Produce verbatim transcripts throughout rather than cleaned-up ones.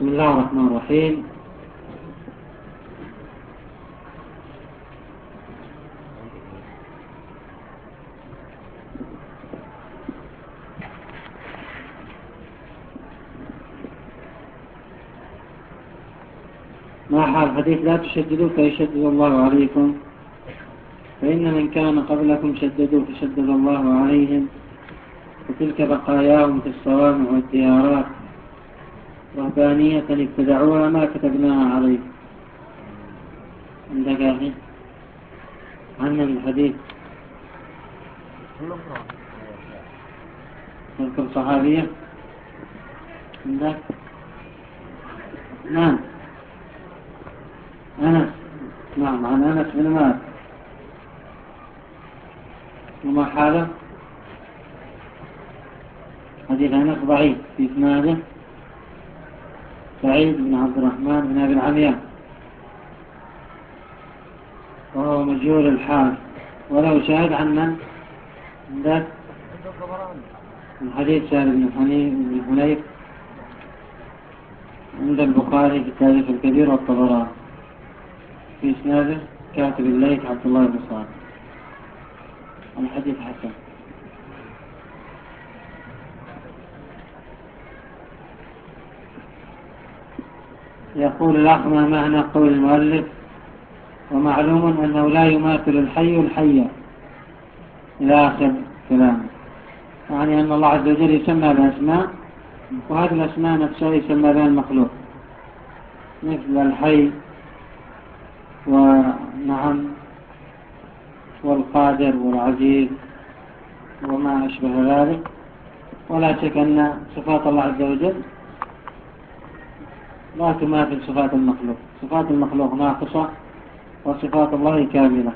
بسم الله الرحمن الرحيم. ما حال حديث لا تشددوا فيشدد الله عليكم، فإن من كان قبلكم شددوا فشدد الله عليهم، وتلك بقاياهم في الصوامع والديارات رهبانية ابتدعوها ما كتبناها عليهم. عندك أخي عنا الحديث تذكر صحابية عندك؟ نعم أنس، نعم عن أنس بن مالك. وما حاله؟ حديث أنس ضعيف في إسناده سعيد بن عبد الرحمن بن أبي العمياء، وهو مجهول الحال، ولو شاهد عن من؟ عندك من حديث سهل بن حنيف عند البخاري في التاريخ الكبير والطبراني في إسناده كاتب الليث عبد الله بن صالح. الحديث حسن. يقول الأخ: ما معنى قول المؤلف ومعلوم أنه لا يماثل الحي الحية إلى آخر كلامه؟ يعني أن الله عز وجل يسمى بأسماء، وهذه الأسماء نفسها يسمى بها المخلوق، مثل الحي ونعم والقادر والعزيز وما أشبه ذلك. ولا شك أن صفات الله عز وجل لا تماثل صفات المخلوق، صفات المخلوق ناقصة وصفات الله كاملة.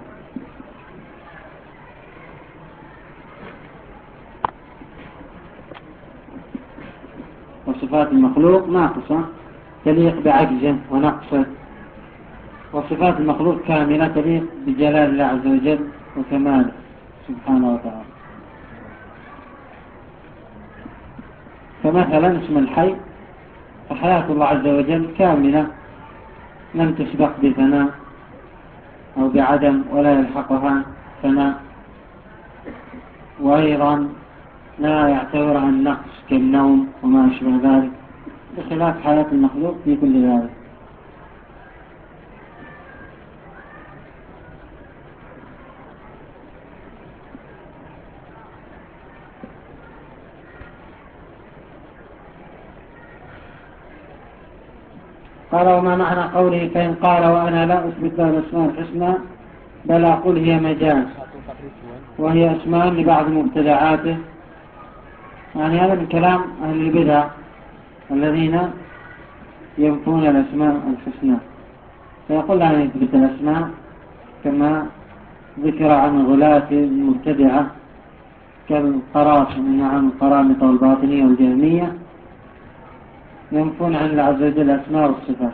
وصفات المخلوق ناقصة تليق بعجزه ونقصه، وصفات المخلوق كاملة تليق بجلال الله عز وجل وكماله سبحانه وتعالى. فمثلا اسم الحي، فحياة الله عز وجل كاملة لم تسبق بفناء أو بعدم ولا يلحقها فناء، وأيضا لا يعتبرها النقص كالنوم وما أشبه ذلك، بخلاف حياة المخلوق في كل ذلك. قال: وما معنى قوله فإن قال وأنا لا أثبت له الأسماء الحسنى بل أقول هي مجاز وهي أسماء لبعض مبتدعاته؟ يعني هذا من كلام أهل البدع الذين ينفون الأسماء الحسنى، فيقول لا يثبت الأسماء كما ذكر عن غلاة المبتدعة كالقراص عن القرامطة والباطنية والجهمية، ينفون عن الله عز وجل الأسماء والصفات.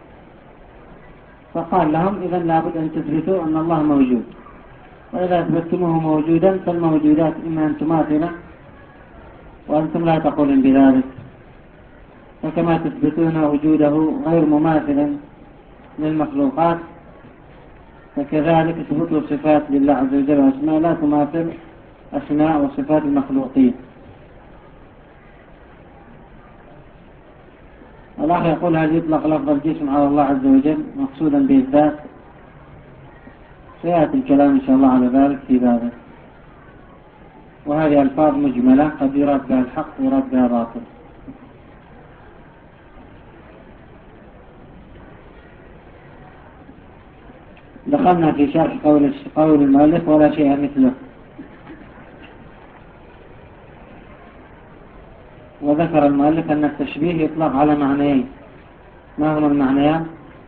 فقال لهم: إذن لابد أن تثبتوا أن الله موجود، وإذا أثبتموه موجودا فالموجودات إما أن تماثله وأنتم لا تقولون بذلك، فكما تثبتون وجوده غير مماثل للمخلوقات فكذلك اثبتوا صفات لله عز وجل وأسماء لا تماثل أسماء وصفات المخلوقين. الله يقول: هل يطلق لفظ الجسم على الله عز وجل مقصودا به الذات؟ سيأتي الكلام إن شاء الله على ذلك في بابه. وهذه ألفاظ مجملة قد يراد بها الحق ويراد بها باطل. دخلنا في شرح قول قول المؤلف ولا شيء مثله، وذكر المؤلف أن التشبيه يطلق على معنيين. ما هما المعنيان؟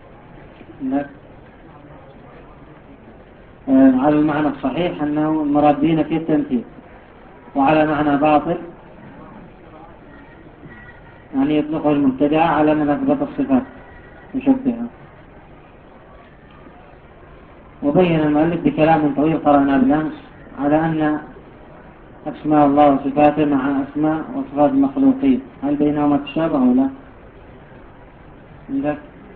على المعنى الصحيح أنه المراد في التمثيل، وعلى معنى باطل يعني يطلقه المبتدعة على من أثبت الصفات مشبهة. وبين المؤلف بكلام طويل قرأنا بالأمس على أن أسماء الله وصفاته مع أسماء وصفات المخلوقين هل بينهما تشابه أو لا؟ عندك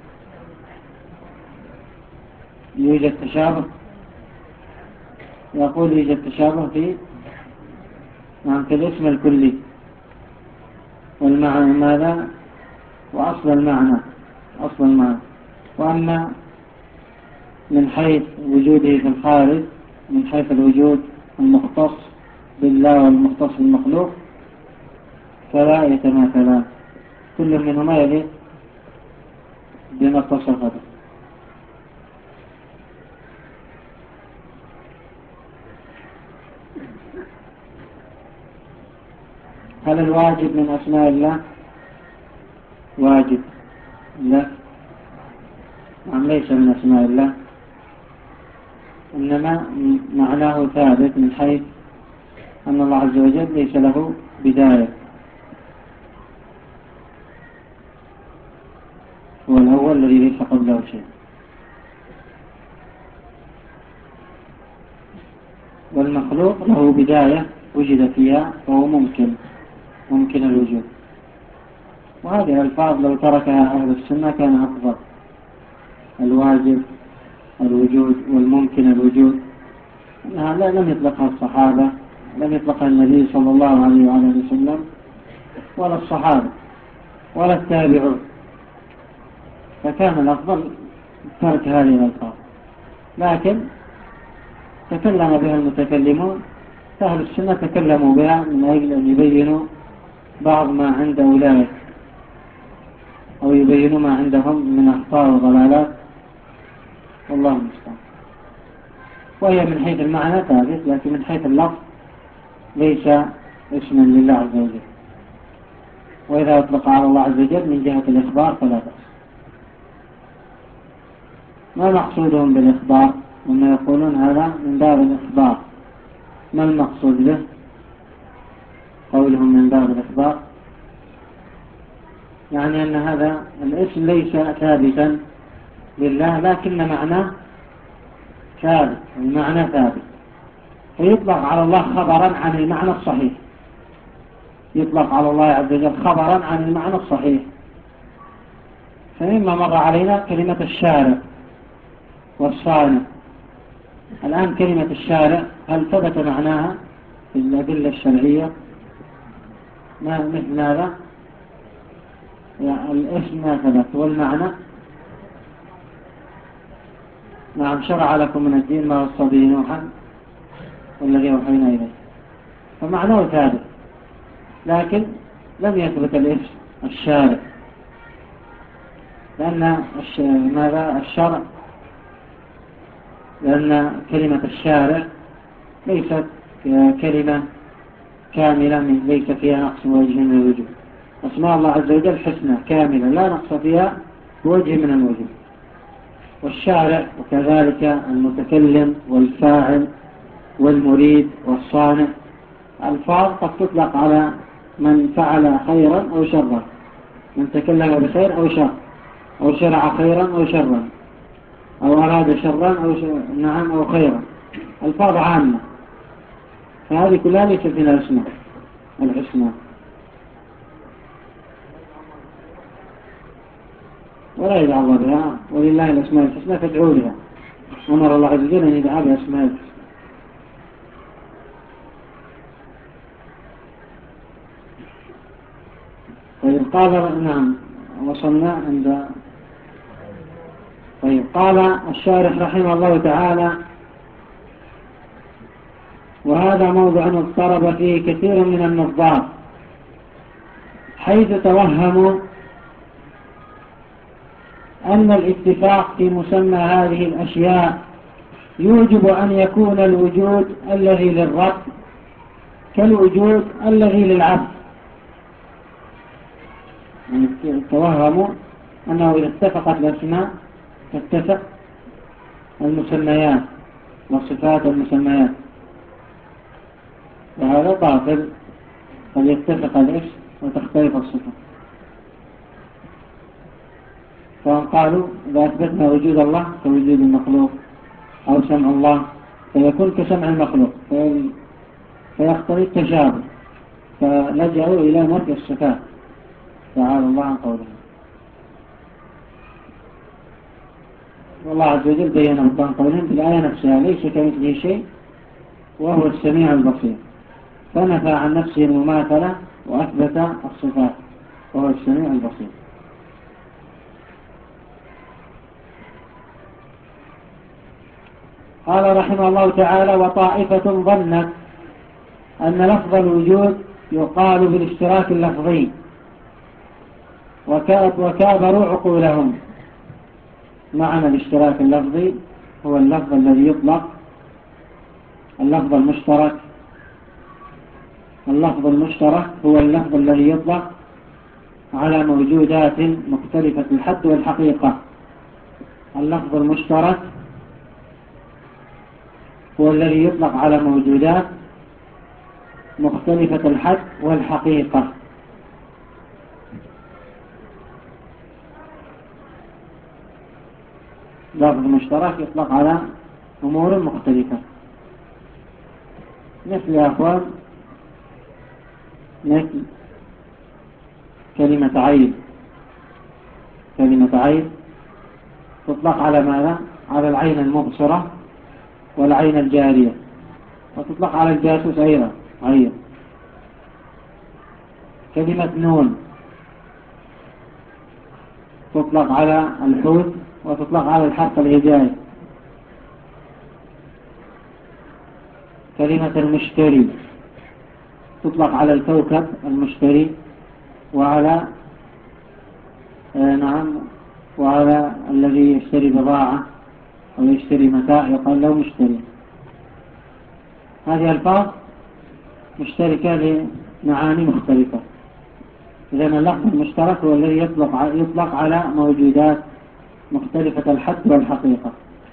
يوجد تشابه، يقول يوجد تشابه في نعم في الاسم الكلي والمعنى ماذا وأصل المعنى أصل المعنى. وأما من حيث وجوده في الخارج من حيث الوجود المختص بالله والمختص بالمخلوق فلا يتماثلان، كل منهما يليق بما اتصف به. هل الواجب من أسماء الله؟ واجب لا، نعم ليس من أسماء الله، إنما معناه ثابت من حيث أن الله عز وجل ليس له بداية، هو الأول الذي ليس قبله شيء. والمخلوق له بداية وجد فيها فهو ممكن ممكن الوجود. وهذه الألفاظ لو تركها أهل السنة كان أفضل، الواجب الوجود والممكن الوجود، لا لم يطلقها الصحابة، لم يطلقها النبي صلى الله عليه وآله وسلم ولا الصحابة ولا التابعون، فكان الأفضل ترك هذه الألفاظ. لكن تكلم بها المتكلمون، فأهل السنة تكلموا بها من أجل أن يبينوا بعض ما عند أولئك أو يبينوا ما عندهم من أخطاء وضلالات، والله المستعان. وهي من حيث المعنى ثابت، لكن من حيث اللفظ ليس اسما لله عز وجل، وإذا أطلق على الله عز وجل من جهة الإخبار فلا بأس. ما مقصودهم بالإخبار؟ لما يقولون هذا من باب الإخبار، ما المقصود به قولهم من باب الإخبار؟ يعني أن هذا الاسم ليس ثابتا لله، لكن معناه ثابت، المعنى ثابت، فيطلق على الله خبرا عن المعنى الصحيح، يطلق على الله عز وجل خبرا عن المعنى الصحيح. فمما مر علينا كلمة الشارع والصانع، الآن كلمة الشارع هل ثبت معناها في الأدلة الشرعية؟ ما مثل هذا الاسم ما ثبت، والمعنى نعم شرع لكم من الدين ما وصى به نوحا والذي أوحينا إليه، فمعناه ثابت، لكن لم يثبت الاسم الشارع، لأن ماذا الشرع، لأن كلمة الشارع ليست كلمة كاملة ليس فيها نقص وجه من الوجوه. أسماء الله عز وجل حسنى كاملة لا نقص فيها بوجه من الوجوه. والشارع وكذلك المتكلم والفاعل والمريد والصانع الفاظ قد تطلق على من فعل خيرا أو شرا، من تكلم بخير أو شر، أو شرع خيرا أو شرا، أو أراد شرا أو شر... نعم أو خيرا، الفاظ عامة، فهذه كلها ليست من الأسماء الحسنى. ولا يدعى الله بها، ولله الأسماء الحسنى فادعوا بها، أمر الله عز وجل أن يدعى بأسماء الحسنى. طيب قال نعم وصلنا عند طيب قال الشارح رحمه الله تعالى: وهذا موضع اضطرب فيه كثير من النظار، حيث توهموا أن الاتفاق في مسمى هذه الأشياء يوجب أن يكون الوجود الذي للرب كالوجود الذي للعبد. يعني توهموا أنه إذا اتفقت الأسماء تتفق المسميات وصفات المسميات، وهذا باطل، قد يتفق الاسم وتختلف الصفة. فهم قالوا إذا أثبتنا وجود الله كوجود المخلوق، أو سمع الله فيكون كسمع المخلوق، فيقتضي التشابه، فلجأوا إلى نفي الصفات تعالى الله عن قوله. والله عز وجل بين بطلان قولهم في الآية نفسها ليس كمثله شيء وهو السميع البصير، فنفى عن نفسه المماثلة وأثبت الصفات وهو السميع البصير. قال رحمه الله تعالى: وطائفة ظنت أن لفظ الوجود يقال بالاشتراك اللفظي وكابروا عقولهم. معنى الاشتراك اللفظي هو اللفظ الذي يطلق، اللفظ المشترك اللفظ المشترك هو اللفظ الذي يطلق على موجودات مختلفة الحد والحقيقة. اللفظ المشترك هو الذي يطلق على موجودات مختلفة الحد والحقيقة. لفظ مشترك يطلق على أمور مختلفة، مثل يا أخوان مثل كلمة عين. كلمة عين تطلق على ماذا؟ على العين المبصرة والعين الجارية، وتطلق على الجاسوس أيضا عين. كلمة نون تطلق على الحوت وتطلق على الحرف الهجائي. كلمة المشتري تطلق على الكوكب المشتري وعلى آه نعم وعلى الذي يشتري بضاعة أو يشتري متاع يقال له مشتري. هذه الفاظ مشتركة لمعاني مختلفة. إذن اللفظ المشترك هو الذي يطلق يطلق على موجودات مختلفة الحد والحقيقة.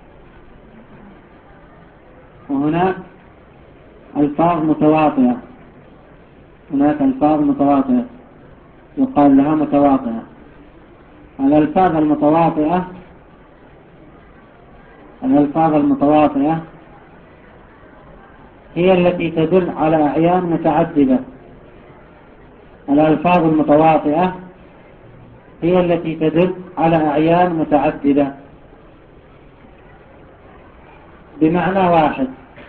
وهناك ألفاظ متواطئة هناك ألفاظ متواطئة يقال لها متواطئة. الألفاظ المتواطئة الألفاظ المتواطئة هي التي تدل على أعيان متعددة. الألفاظ المتواطئة هي التي تدل على أعيان متعددة بمعنى واحد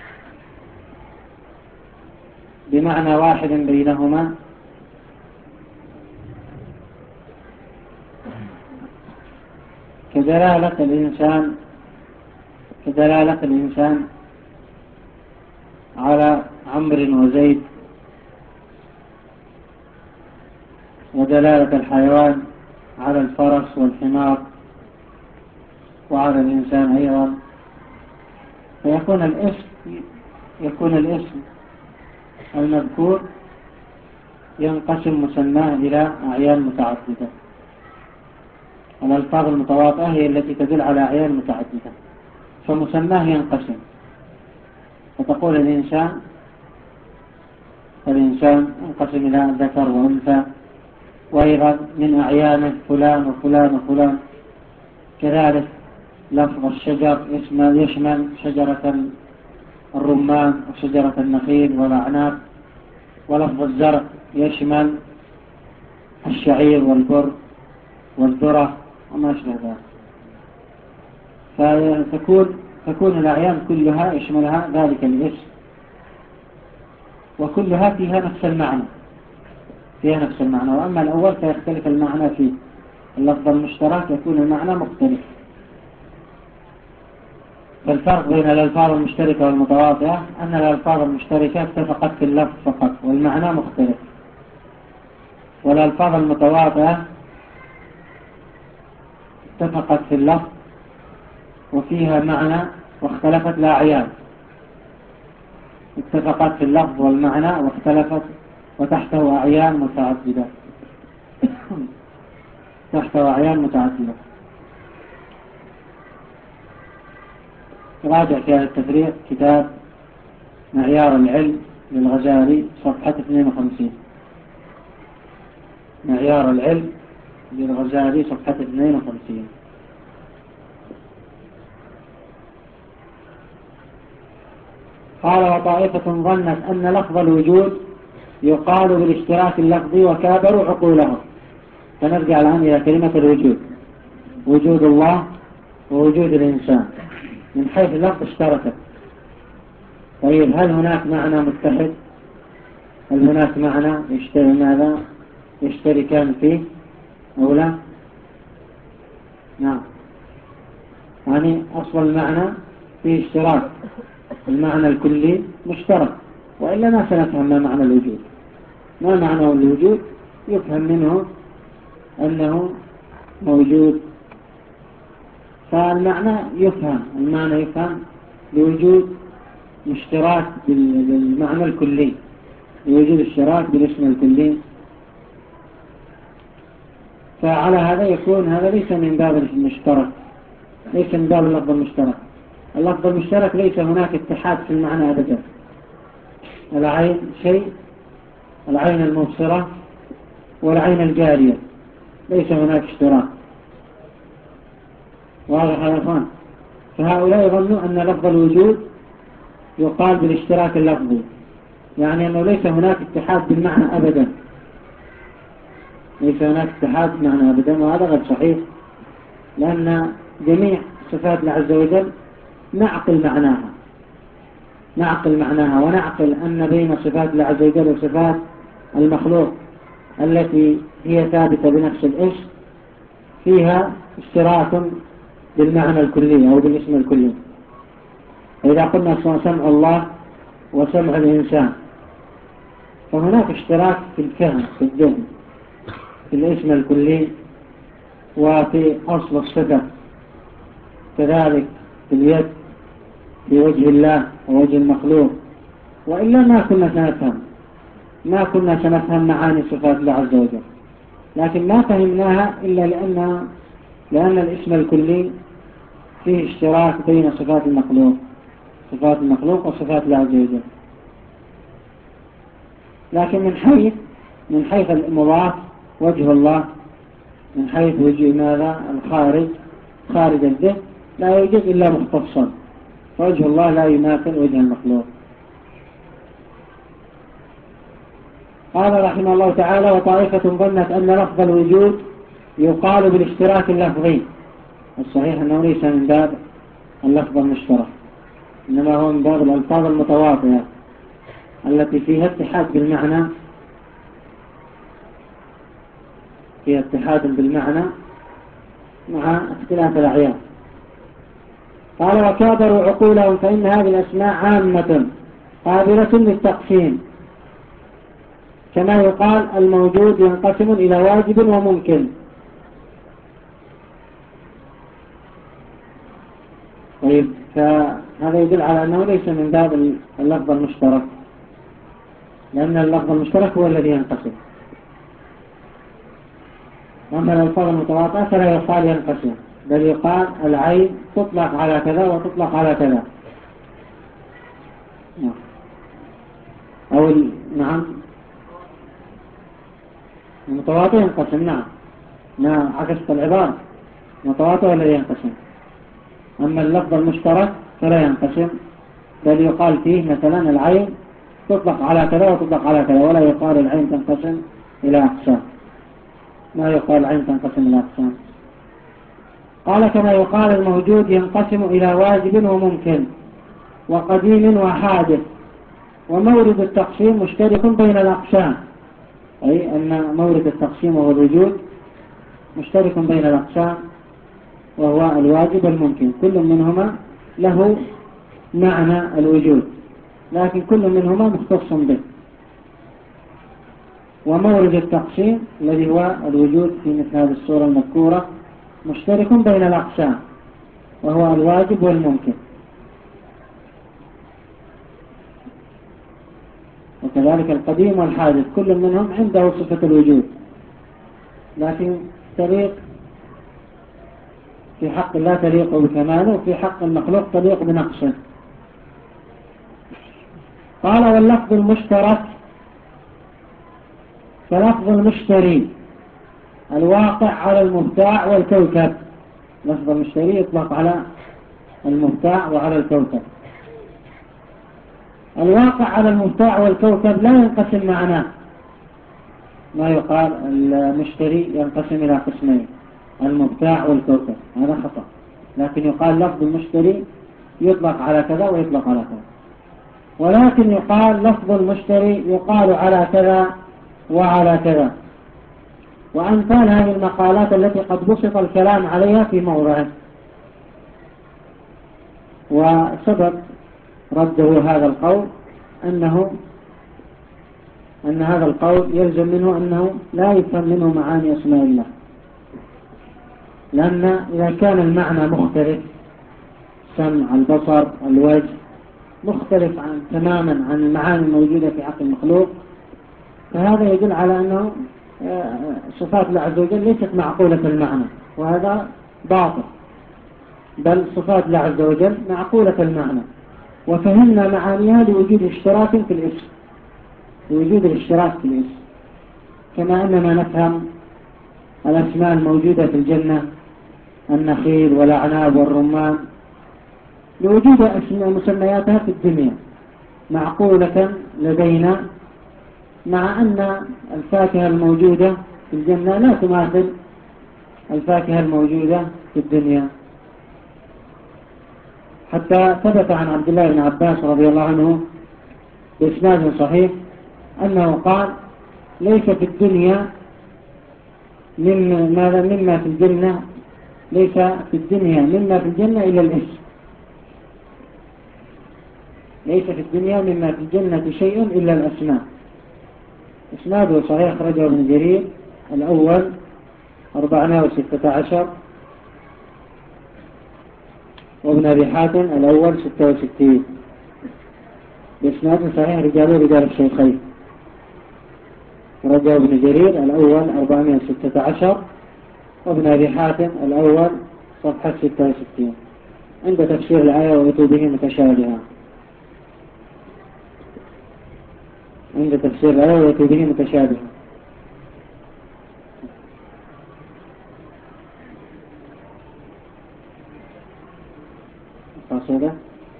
بمعنى واحد بينهما، كدلالة الإنسان كدلالة الإنسان على عمرو وزيد، ودلالة الحيوان على الفرس والحمار وعلى الإنسان أيضا. فيكون الاسم يكون الاسم المذكور ينقسم مسماه إلى أعيان متعددة. الألفاظ المتواطئة هي التي تدل على أعيان متعددة، فمسماه ينقسم. فتقول الإنسان الإنسان ينقسم إلى ذكر وأنثى، وأيضا من أعيانه فلان وفلان وفلان. كذلك لفظ الشجر يشمل شجرة الرمان وشجرة النخيل والأعناب، ولفظ الزرع يشمل الشعير والبر والذرة وما أشبه ذلك. فتكون تكون الأعيان كلها يشملها ذلك الاسم، وكلها فيها نفس المعنى فيها نفس المعنى وأما الأول فيختلف المعنى فيه. اللفظ المشترك يكون المعنى مختلف. فالفرق بين الألفاظ المشتركة والمتواطئة أن الألفاظ المشتركة اتفقت في اللفظ فقط والمعنى مختلف، والألفاظ المتواطئة اتفقت في اللفظ وفيها معنى واختلفت الأعيان. اتفقت في اللفظ والمعنى واختلفت وتحته أعيان متعددة تحته أعيان متعددة. راجع في هذا التفريق كتاب معيار العلم للغزالي صفحة اثنين وخمسين. معيار العلم للغزالي صفحة اثنين وخمسين. قال: وطائفة ظنت أن لفظ الوجود يقال بالاشتراك اللفظي وكابروا عقولهم. فنرجع الآن إلى كلمة الوجود. وجود الله ووجود الإنسان من حيث اللفظ اشتركت. طيب هل هناك معنى متحد؟ هل هناك معنى يشتري ماذا يشتركان فيه أو لا؟ نعم، يعني أصل المعنى فيه اشتراك، المعنى الكلي مشترك، وإلا ما سنفهم ما معنى الوجود. ما معنى الوجود؟ يفهم منه أنه موجود، فالمعنى يفهم المعنى يفهم لوجود اشتراك بالمعنى الكلي، لوجود اشتراك بالاسم الكلي. فعلى هذا يكون هذا ليس من باب المشترك، ليس من باب اللفظ المشترك. اللفظ المشترك ليس هناك اتحاد في المعنى أبدا. العين شيء، العين المبصرة والعين الجارية، ليس هناك اشتراك. واضح يا اخوان؟ فهؤلاء يظنوا أن لفظ الوجود يقال بالاشتراك اللفظي، يعني أنه ليس هناك اتحاد بالمعنى أبدا، ليس هناك اتحاد بالمعنى أبدا، وهذا غير صحيح، لأن جميع صفات الله عز وجل نعقل معناها، نعقل معناها ونعقل أن بين صفات الله عز وجل وصفات المخلوق التي هي ثابتة بنفس الاسم فيها اشتراك بالمعنى الكلي أو بالاسم الكلي. إذا قلنا سمع الله وسمع الإنسان فهناك اشتراك في الفهم، في الذهن، في الاسم الكلي وفي أصل الصفة، كذلك في اليد، في وجه الله ووجه المخلوق، وإلا ما كنا سنفهم ما كنا سنفهم معاني صفات الله عز وجل. لكن ما فهمناها إلا لأن لأن الاسم الكلي فيه اشتراك بين صفات المخلوق صفات المخلوق وصفات الله عز وجل. لكن من حيث من حيث المضاف وجه الله، من حيث وجه ماذا الخارج خارج الذهن لا يوجد إلا مختصا، فوجه الله لا يماثل وجه المخلوق. قال رحمه الله تعالى: وطائفة ظنت أن لفظ الوجود يقال بالاشتراك اللفظي. الصحيح أنه ليس من باب اللفظ المشترك، إنما هو من باب الألفاظ المتواطئة التي فيها اتحاد بالمعنى فيها اتحاد بالمعنى مع اختلاف الأعيان. قال: وكابروا عقولهم فإن هذه الأسماء عامة قابلة للتقسيم، كما يقال الموجود ينقسم إلى واجب وممكن. طيب، فهذا يدل على أنه ليس من باب اللفظ المشترك، لأن اللفظ المشترك هو الذي ينقسم، أما الألفاظ المتواطئة فلا يقال ينقسم، بل يقال العين تطلق على كذا وتطلق على كذا. أو نعم المتواطئ ينقسم. نعم ما عكست العبارة، متواطئ الذي ينقسم، أما اللفظ المشترك فلا ينقسم، بل يقال فيه مثلا العين تطلق على كذا وتطلق على كذا، ولا يقال العين تنقسم إلى أقسام، ما يقال العين تنقسم إلى أقسام. قال: كما يقال الموجود ينقسم إلى واجب وممكن وقديم وحادث، ومورد التقسيم مشترك بين الأقسام، أي أن مورد التقسيم وهو الوجود مشترك بين الأقسام، وهو الواجب والممكن، كل منهما له معنى الوجود، لكن كل منهما مختص به. ومورد التقسيم الذي هو الوجود في مثل هذه الصورة المذكورة مشترك بين الأقسام، وهو الواجب والممكن. وكذلك القديم والحادث كل منهم عنده صفة الوجود، لكن تليق في حق الله تليق بكماله، وفي حق المخلوق تليق بنقصه. قال: واللفظ المشترك فلفظ المشتري الواقع على المبتاع والكوكب. لفظ المشتري يطلق على المبتاع وعلى الكوكب. الواقع على المبتاع والكوكب لا ينقسم معناه، ما يقال المشتري ينقسم إلى قسمين، المبتاع والكوكب، هذا خطأ. لكن يقال لفظ المشتري يطلق على كذا ويطلق على كذا، ولكن يقال لفظ المشتري يقال على كذا وعلى كذا. وأمثال هذه المقالات التي قد بسط الكلام عليها في موضعه، وسبب رده هذا القول أنه أن هذا القول يلزم منه أنه لا يفهم منه معاني أسماء الله، لأن إذا كان المعنى مختلف، سمع، البصر، الوجه، مختلف عن تماما عن المعاني الموجودة في عقل المخلوق، فهذا يدل على أنه صفات الله عز وجل ليست معقولة المعنى، وهذا باطل، بل صفات الله عز وجل معقولة المعنى، وفهمنا معانيها لوجود اشتراك في الاسم، لوجود الاشتراك في الاسم، كما أننا نفهم الأسماء الموجودة في الجنة، النخيل والأعناب والرمان، لوجود أسماء مسمياتها في الدنيا معقولة لدينا، مع أن الفاكهة الموجودة في الجنة لا تماثل الفاكهة الموجودة في الدنيا. حتى ثبت عن عبد الله بن عباس رضي الله عنه بإسناد صحيح أنه قال: ليس في الدنيا مما مما في الجنة ليس في الدنيا مما في الجنة إلا الاسم، ليس في الدنيا مما في الجنة شيء إلا الأسماء. إسناده صحيح، أخرجه ابن جرير الأول أربعمائة وستة عشر، وابن أبي حاتم الأول ستة وستين، بإسناد صحيح، رجاله رجال الشيخين. رجع ابن جرير الأول أربعمائة وستة عشر، وابن أبي حاتم الأول صفحة ستة وستين، عند تفسير الآية وأتوا به متشابها، عند تفسير الآية وأتوا به متشابها. قصيدة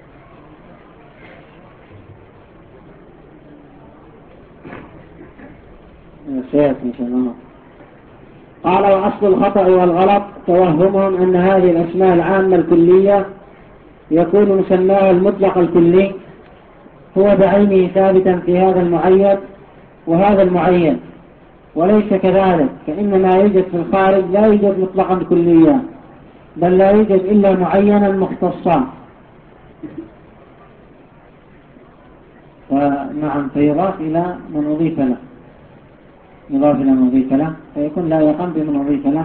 سيأتي إن شاء الله. قال: وأصل الخطأ والغلط توهمهم أن هذه الأسماء العامة الكلية يكون مسماها المطلق الكلي هو بعينه ثابتا في هذا المعين وهذا المعين، وليس كذلك، فإن ما يوجد في الخارج لا يوجد مطلقا كليا، بل لا يوجد إلا معينا مختصا. فنعم، فيضاف إلى من أضيف له، يضاف إلى من أضيف له، فيكون لا يقم بمن أضيف له،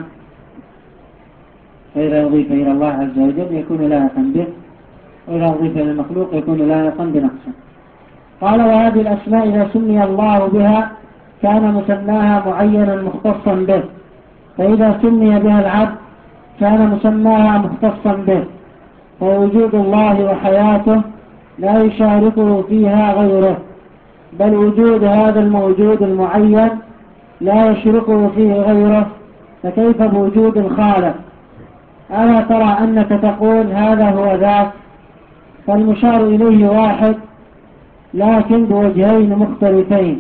فإذا أضيف إلى الله عز وجل يكون لا يقم به، وإذا أضيف إلى المخلوق يكون لا يقم بنقصه. قال: وهذه الأسماء إذا سمي الله بها كان مسماها معينا مختصا به، فإذا سمي بها العبد كان مسماها مختصا به، فوجود الله وحياته لا يشاركه فيها غيره، بل وجود هذا الموجود المعين لا يشركه فيه غيره، فكيف بوجود الخالق؟ ألا ترى أنك تقول هذا هو ذاك؟ فالمشار إليه واحد لكن بوجهين مختلفين.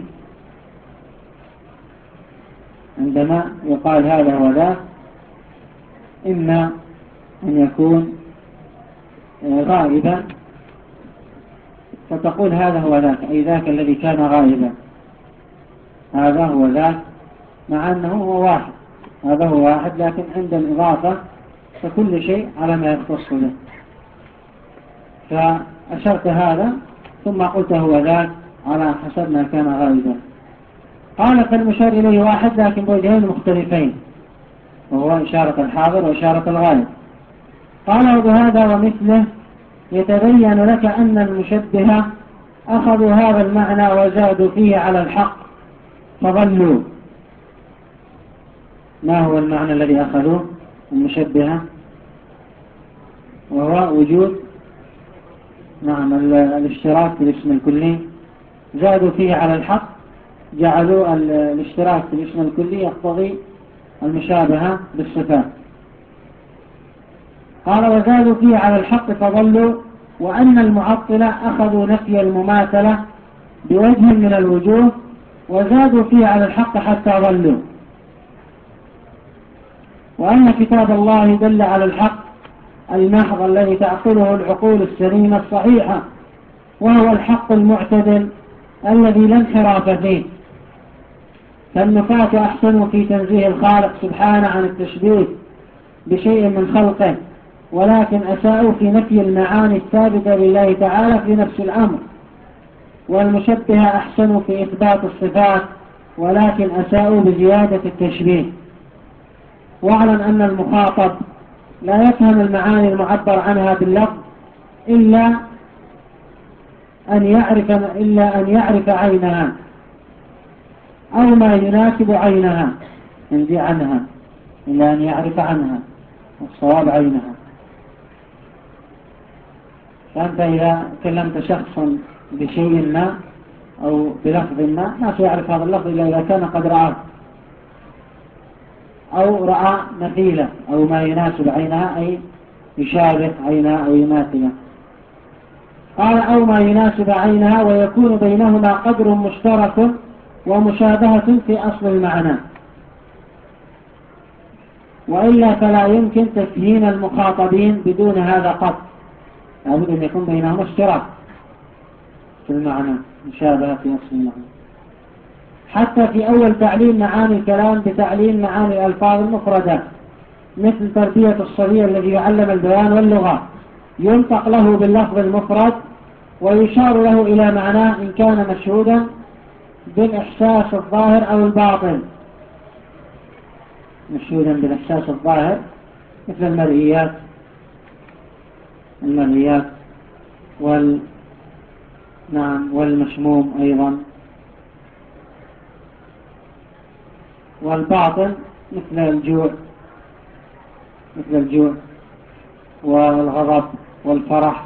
عندما يقال هذا هو ذاك، إما أن يكون غائبا فتقول هذا هو ذاك، أي ذاك الذي كان غائبا، هذا هو ذاك، مع أنه هو واحد، هذا هو واحد، لكن عند الإضافة فكل شيء على ما يختص به. فأشرت هذا ثم قلت هو ذاك على حسب ما كان غائبا. قال: فالمشار إليه واحد لكن بوجهين مختلفين، وهو إشارة الحاضر وإشارة الغائب. قال: وبهذا ومثله يتبين لك أن المشبهة أخذوا هذا المعنى وزادوا فيه على الحق فضلوا. ما هو المعنى الذي أخذوه المشبهة؟ وهو وجود نعم الاشتراك في الاسم الكلي، زادوا فيه على الحق، جعلوا الاشتراك في الاسم الكلي يقتضي المشابهة بالصفات. قال: وزادوا فيه على الحق فضلوا، وأن المعطلة أخذوا نفي المماثلة بوجه من الوجوه وزادوا فيه على الحق حتى ضلوا، وأن كتاب الله دل على الحق المحض الذي تعقله العقول السليمة الصحيحة، وهو الحق المعتدل الذي لا انحراف فيه. فالنفاة أحسنوا في تنزيه الخالق سبحانه عن التشبيه بشيء من خلقه، ولكن أساءوا في نفي المعاني الثابتة لله تعالى في نفس الأمر. والمشبهة أحسنوا في إثبات الصفات، ولكن أساءوا بزيادة التشبيه. واعلم أن المخاطب لا يفهم المعاني المعبر عنها باللفظ إلا أن يعرف, إلا أن يعرف عينها أو ما يناسب عينها، ينزي عنها إلا أن يعرف عنها، والصواب عينها. فأنت إذا كلمت شخصا بشيء ما أو بلفظ ما، ما سيعرف هذا اللفظ إلا إذا كان قد رآه أو رأى مثيله أو ما يناسب عينها، أي يشابه عينها أو يماثله. قال أو ما يناسب عينها، ويكون بينهما قدر مشترك ومشابهة في أصل المعنى، وإلا فلا يمكن تفهيم المخاطبين بدون هذا قط. لابد أن يكون بينهما اشتراك في المعنى، مشابهة في أصل المعنى. حتى في أول تعليم معاني الكلام بتعليم معاني الألفاظ المفردة، مثل تربية الصبي الذي يعلم البيان واللغة، ينطق له باللفظ المفرد ويشار له إلى معناه إن كان مشهودا بالإحساس الظاهر أو الباطن. مشهودا بالإحساس الظاهر مثل المرئيات المرئيات وال نعم والمشموم أيضا، والباطن مثل الجوع مثل الجوع والغضب والفرح.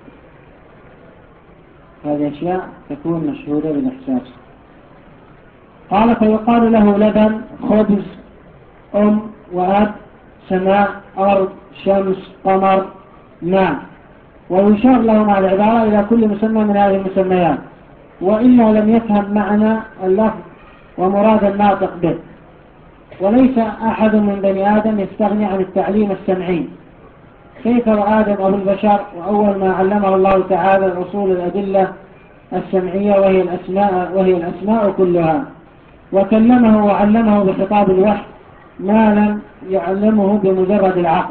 هذه أشياء تكون مشهودة بالإحساس. قال فيقال له لبن، خبز، أم وأب، سماء، أرض، شمس، قمر، ماء، ويشار له مع العبارة إلى كل مسمى من هذه المسميات، وإلا لم يفهم معنى اللفظ ومراد الناطق به. وليس أحد من بني آدم يستغني عن التعليم السمعي. كيف وآدم أبو البشر، وأول ما علمه الله تعالى الأصول الأدلة السمعية وهي الأسماء, وهي الأسماء كلها، وكلمه وعلمه بخطاب الوحي ما لم يعلمه بمجرد العقل.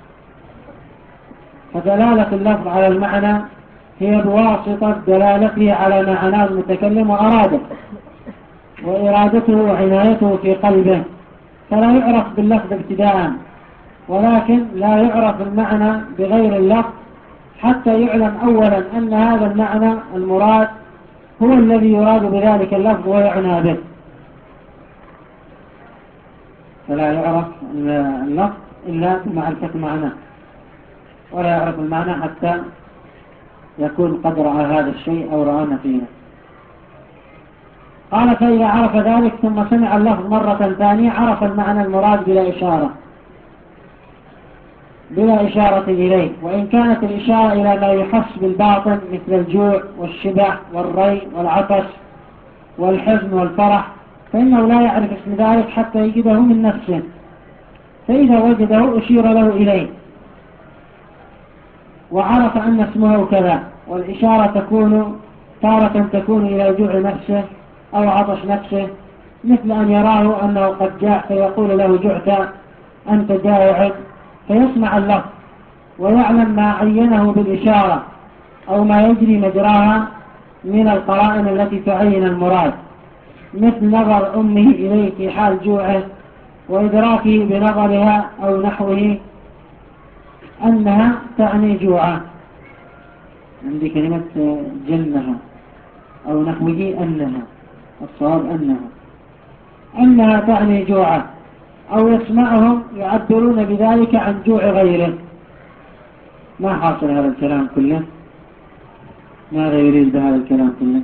فدلالة اللفظ على المعنى هي بواسطة دلالته على معنى المتكلم وأراده وإرادته وعنايته في قلبه، فلا يعرف باللفظ ابتداء، ولكن لا يعرف المعنى بغير اللفظ حتى يعلم أولا أن هذا المعنى المراد هو الذي يراد بذلك اللفظ ويعنى به. فلا يعرف اللفظ إلا بمعرفة معناه، ولا يعرف المعنى حتى يكون قد رأى هذا الشيء أو رأى مثيله. قال فإذا عرف ذلك ثم سمع اللفظ مرة ثانية عرف المعنى المراد بلا إشارة بلا إشارة إليه، وإن كانت الإشارة إلى ما يحس بالباطن مثل الجوع والشبع والري والعطش والحزن والفرح، فإنه لا يعرف اسم ذلك حتى يجده من نفسه، فإذا وجده أشير له إليه وعرف أن اسمه كذا. والإشارة تكون تارة تكون إلى جوع نفسه أو عطش نفسه، مثل أن يراه أنه قد جاع فيقول له جعت أنت جائع، فيسمع اللفظ ويعلم ما عينه بالإشارة أو ما يجري مجراها من القرائن التي تعين المراد، مثل نظر أمه إليه في حال جوعه وإدراكه بنظرها أو نحوه أنها تعني جوعه. عندي كلمة جنها أو نحوه أنها، الصواب أنها أنها تعني جوعه، أو يسمعهم يعبرون بذلك عن جوع غيره. ما حاصل هذا الكلام كله؟ ماذا يريد بهذا الكلام كله؟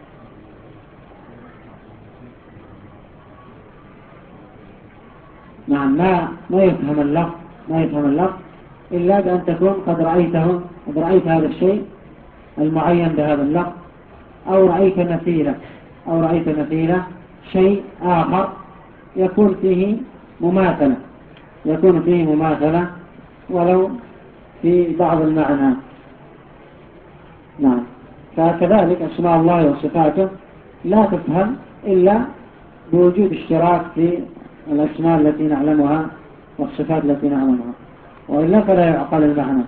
نعم، ما ما يفهم اللفظ ما يفهم اللفظ إلا بأن تكون قد رأيته قد رأيت هذا الشيء المعين بهذا اللفظ، أو رأيت مثيله أو رأيت مثيله شيء آخر يكون فيه مماثلة يكون فيه مماثلة ولو في بعض المعنى. نعم. فكذلك أسماء الله وصفاته لا تفهم إلا بوجود اشتراك في الأسماء التي نعلمها والصفات التي نعلمها، وإلا فلا يعقل المعنى.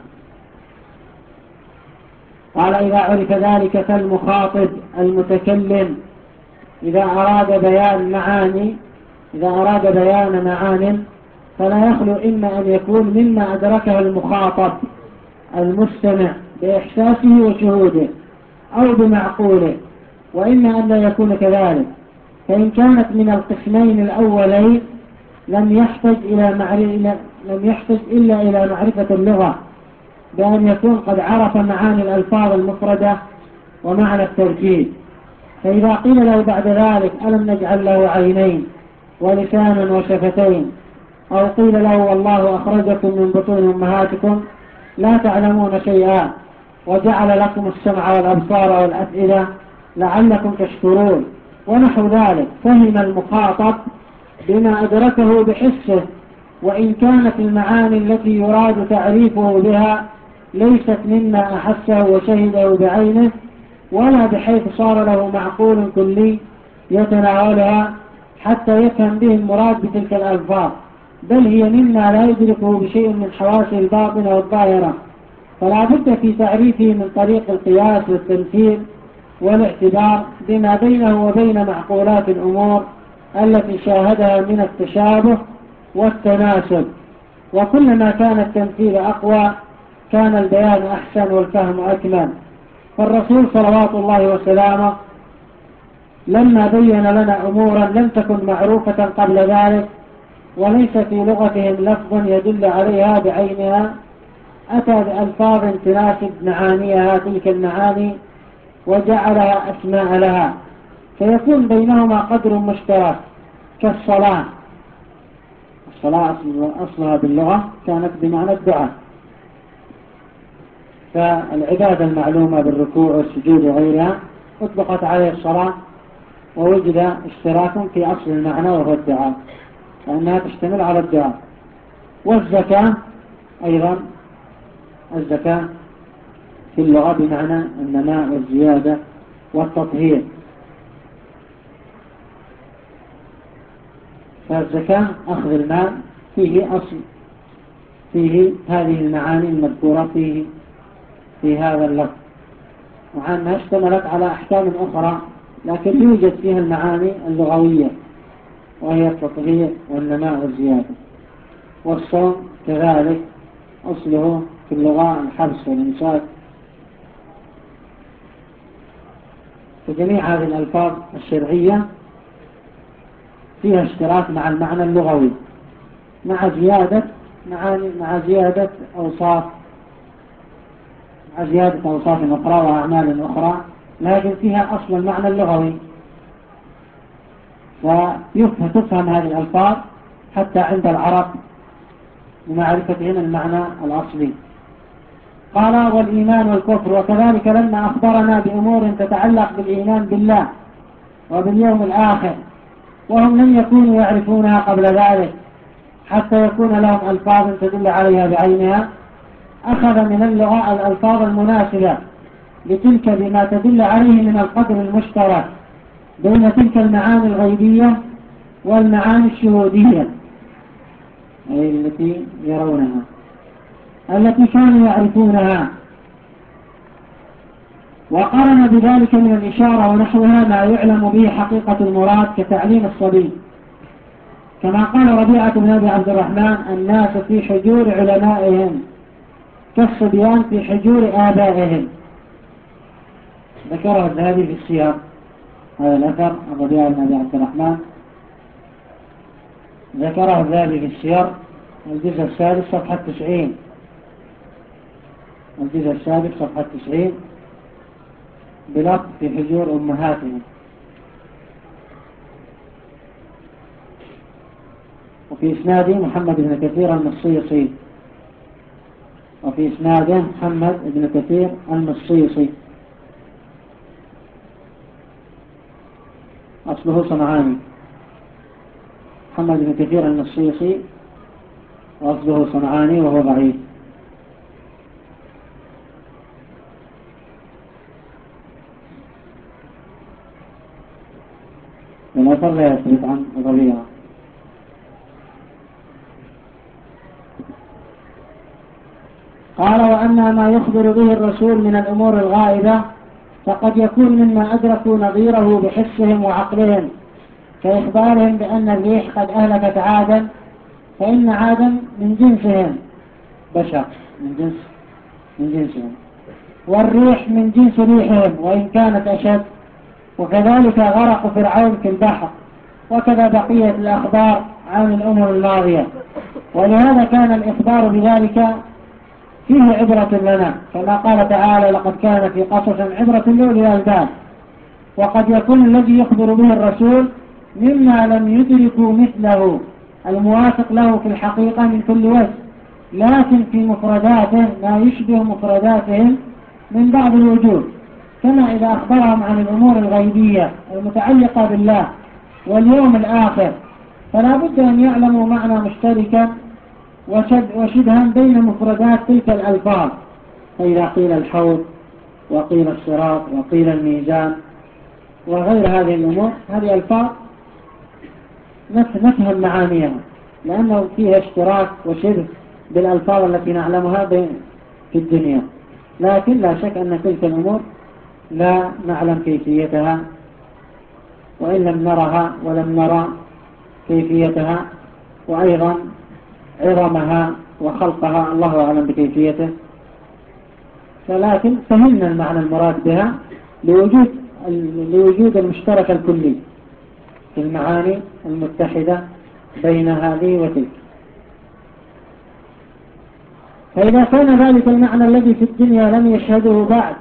قال إذا عرف ذلك فالمخاطب المتكلم إذا أراد بيان معاني إذا أراد بيان معان فلا يخلو إما أن يكون مما أدركه المخاطب المستمع بإحساسه وشهوده أو بمعقوله، وإما أن لا يكون كذلك. فإن كانت من القسمين الأولين لم يحتج إلى معرفة لم يحتج إلا إلى معرفة اللغة بأن يكون قد عرف معاني الألفاظ المفردة ومعنى التركيب. فإذا قيل له بعد ذلك ألم نجعل له عينين ولسانا وشفتين، أو قيل له والله أخرجكم من بطون أمهاتكم لا تعلمون شيئا وجعل لكم السمع والأبصار والأفئدة لعلكم تشكرون ونحو ذلك، فهم المخاطب بما أدركه بحسه، وإن كانت المعاني التي يراد تعريفه بها ليست مما أحسه وشهده بعينه، ولا بحيث صار له معقول كلي يتناولها حتى يفهم به المراد بتلك الألفاظ، بل هي مما لا يدركه بشيء من حواسه الباطنة والظاهرة. فلا بد في تعريفه من طريق القياس والتمثيل والاعتبار بما بينه وبين معقولات الأمور التي شاهدها من التشابه والتناسب. وكلما كان التمثيل أقوى كان البيان أحسن والفهم أكمل. فالرسول صلوات الله وسلامه لما بين لنا أمورا لم تكن معروفة قبل ذلك وليس في لغتهم لفظ يدل عليها بعينها، أتى بألفاظ تناسب معانيها تلك المعاني وجعلها أسماء لها، فيكون بينهما قدر مشترك كالصلاة. الصلاة أصلها باللغة كانت بمعنى الدعاء، فالعبادة المعلومة بالركوع والسجود وغيرها أطلقت عليه الصلاة ووجد اشتراك في أصل المعنى وهو الدعاء، لأنها تشتمل على الدعاء. والزكاة أيضا، الزكاة في اللغة بمعنى النماء والزيادة والتطهير، فالزكاة أخذ المال فيه أصل، فيه هذه المعاني المذكورة فيه في هذا اللفظ، مع أنها اشتملت على أحكام أخرى لكن يوجد فيها المعاني اللغوية وهي التطهير والنماء والزيادة. والصوم كذلك أصله في اللغة الحبس والإمساك. فجميع هذه الألفاظ الشرعية فيها اشتراك مع المعنى اللغوي مع زيادة معاني مع زيادة أوصاف مع زيادة أوصاف أخرى وأعمال أخرى، لكن فيها أصل المعنى اللغوي، فتفهم هذه الألفاظ حتى عند العرب لمعرفتهم المعنى الأصلي. قال والإيمان والكفر، وكذلك لما أخبرنا بأمور تتعلق بالإيمان بالله وباليوم الآخر وهم لم يكونوا يعرفونها قبل ذلك حتى يكون لهم ألفاظ تدل عليها بعينها، أخذ من اللغة الألفاظ المناسبة لتلك بما تدل عليه من القدر المشترك بين تلك المعاني الغيبية والمعاني الشهودية أي التي يرونها التي كانوا يعرفونها، وقرن بذلك من الإشارة ونحوها ما يعلم به حقيقة المراد كتعليم الصبي، كما قال ربيعة بن أبي عبد الرحمن الناس في حجور علمائهم كالصبيان في حجور آبائهم. ذكره الذهبي في السياق هذا الأثر عن ربيعة بن أبي عبد الرحمن، ذكره الذهبي في السياق الجزء السادس صفحة تسعين، الجزء السادس صفحة تسعين بلفظ في حجور أمهاتهم. وفي إسناده محمد بن كثير المصيصي وفي إسناده محمد بن كثير المصيصي أصله صنعاني، محمد بن كثير المصيصي وأصله صنعاني وهو ضعيف. والأثر لا يثبت عن الربيع. قال وأما ما يخبر به الرسول من الأمور الغائبة فقد يكون مما أدركوا نظيره بحسهم وعقلهم، كإخبارهم بأن الريح قد أهلكت عادا، فإن عادا من جنسهم بشر، من جنس من جنسهم، والريح من جنس ريحهم وإن كانت أشد، وكذلك غرق فرعون في البحر، وكذا بقية الأخبار عن الأمم الماضية. ولهذا كان الإخبار بذلك فيه عبرة لنا، كما قال تعالى لقد كان في قصص عبرة لأولي الألباب. وقد يكون الذي يخبر به الرسول مما لم يدركوا مثله الموافق له في الحقيقة من كل وجه، لكن في مفرداته ما يشبه مفرداتهم من بعض الوجوه، كما إذا أخبرهم عن الأمور الغيبية المتعلقة بالله واليوم الآخر فلا بد أن يعلموا معنى مشتركا وشبها بين مفردات تلك الألفاظ. فإذا قيل الحوض وقيل الصراط وقيل الميزان وغير هذه الأمور، هذه ألفاظ نفهم معانيها لأنه فيها اشتراك وشبه بالألفاظ التي نعلمها في الدنيا، لكن لا شك أن تلك الأمور لا نعلم كيفيتها، وإن لم نرها ولم نرى كيفيتها وأيضا عظمها وخلقها الله أعلم بكيفيته، ولكن فهمنا المعنى المراد بها لوجود لوجود المشترك الكلي في المعاني المتحدة بين هذه وتلك. فإذا كان ذلك المعنى الذي في الدنيا لم يشهده بعد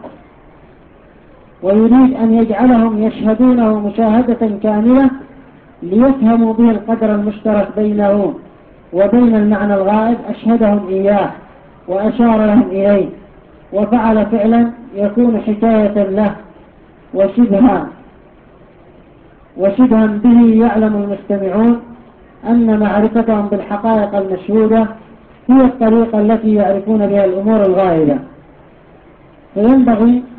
ويريد أن يجعلهم يشهدونه مشاهدة كاملة ليفهموا به القدر المشترك بينه وبين المعنى الغائب، أشهدهم إياه وأشار لهم إليه وفعل فعلا يكون حكاية له وشبها وشبها به يعلم المستمعون أن معرفتهم بالحقائق المشهودة هي الطريقة التي يعرفون بها الأمور الغائبة. فينبغي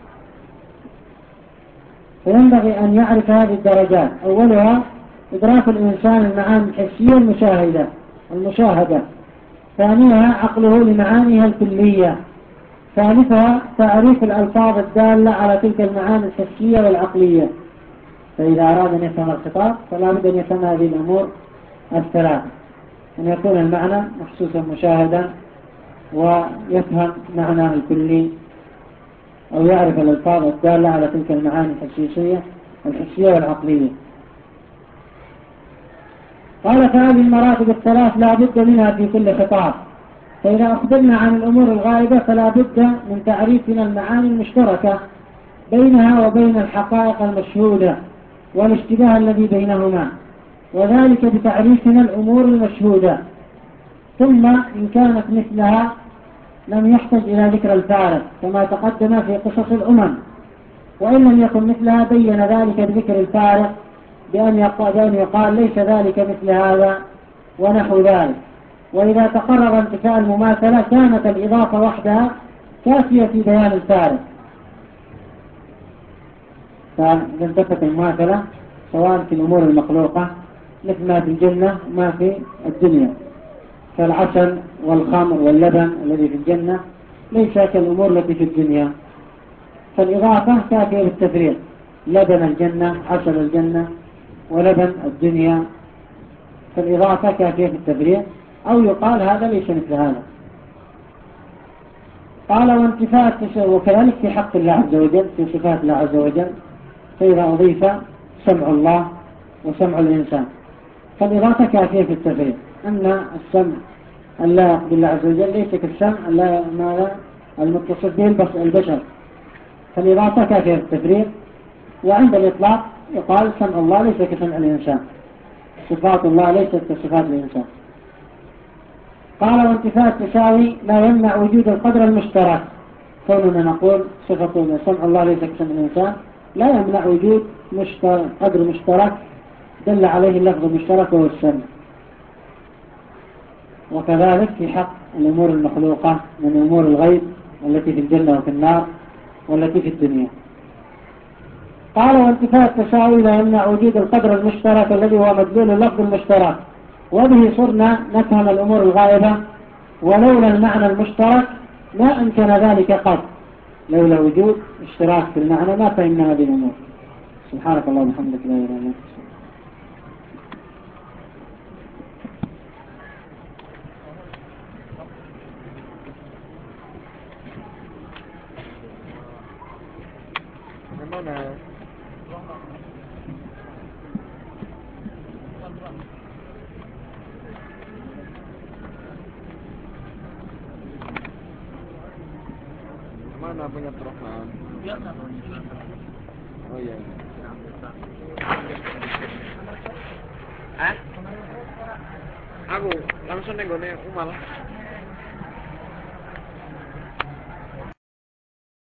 فينبغي أن يعرف هذه الدرجات: أولها إدراك الإنسان المعاني الحسية المشاهدة المشاهدة ثانيها عقله لمعانيها الكلية، ثالثها تعريف الألفاظ الدالة على تلك المعاني الحسية والعقلية. فإذا أراد أن يفهم الخطاب فلا بد أن يفهم هذه الأمور الثلاثة، أن يكون المعنى محسوسا مشاهدا، ويفهم معناه الكلي أو يعرف الألفاظ الدالة على تلك المعاني الحسية الحسية والعقلية. قال فهذه المراتب الثلاث لا بد منها في كل خطاب. فإذا أخبرنا عن الأمور الغائبة فلا بد من تعريفنا المعاني المشتركة بينها وبين الحقائق المشهودة والاشتباه الذي بينهما، وذلك بتعريفنا الأمور المشهودة. ثم إن كانت مثلها لم يحتج إلى ذكر الفارق كما تقدم في قصص الأمم، وإن لم يكن مثلها بين ذلك بذكر الفارق بأن يقال ليس ذلك مثل هذا ونحو ذلك. وإذا تقرر انتفاء المماثلة كانت الإضافة وحدها كافية في بيان الفارق. فإذا انتفت المماثلة سواء في الأمور المخلوقة مثل ما في الجنة وما في الدنيا، كالعسل والخمر واللبن الذي في الجنة ليس كالأمور التي في الدنيا، فالإضافة كافية بالتفريق: لبن الجنة، عسل الجنة، ولبن الدنيا، فالإضافة كافية بالتفريق، أو يقال هذا ليس مثل هذا. قال وانتفاء التشابه، وكذلك في حق الله عز وجل في صفات الله عز وجل، فإذا أضيف سمع الله وسمع الإنسان فالإضافة كافية في التفريق، أن السمع اللائق بالله عز وجل ليس كالسمع المتصف به البشر، فالإضافة كافية في التفريق. وعند الإطلاق يقال سمع الله ليس كسمع الإنسان، صفات الله ليست كصفات الإنسان. قال وانتفاء التساوي لا يمنع وجود القدر المشترك، كوننا نقول صفة سمع الله ليس كسمع الإنسان لا يمنع وجود مشترك قدر مشترك دل عليه اللفظ المشترك وهو السمع. وكذلك في حق الأمور المخلوقة من أمور الغيب التي في الجنة وفي النار والتي في الدنيا. قال والتفات التساوي لا يمنع وجود القدر المشترك الذي هو مدلول اللفظ المشترك، وبه صرنا نفهم الأمور الغائبة، ولولا المعنى المشترك ما أمكن ذلك قط. لولا وجود اشتراك في المعنى ما فهمنا هذه الأمور. سبحانك اللهم وبحمدك لا إله إلا أنت. Mana? Mana punya Abdurrahman? Oh iya. Hah? Aku langsung nenggone Umar.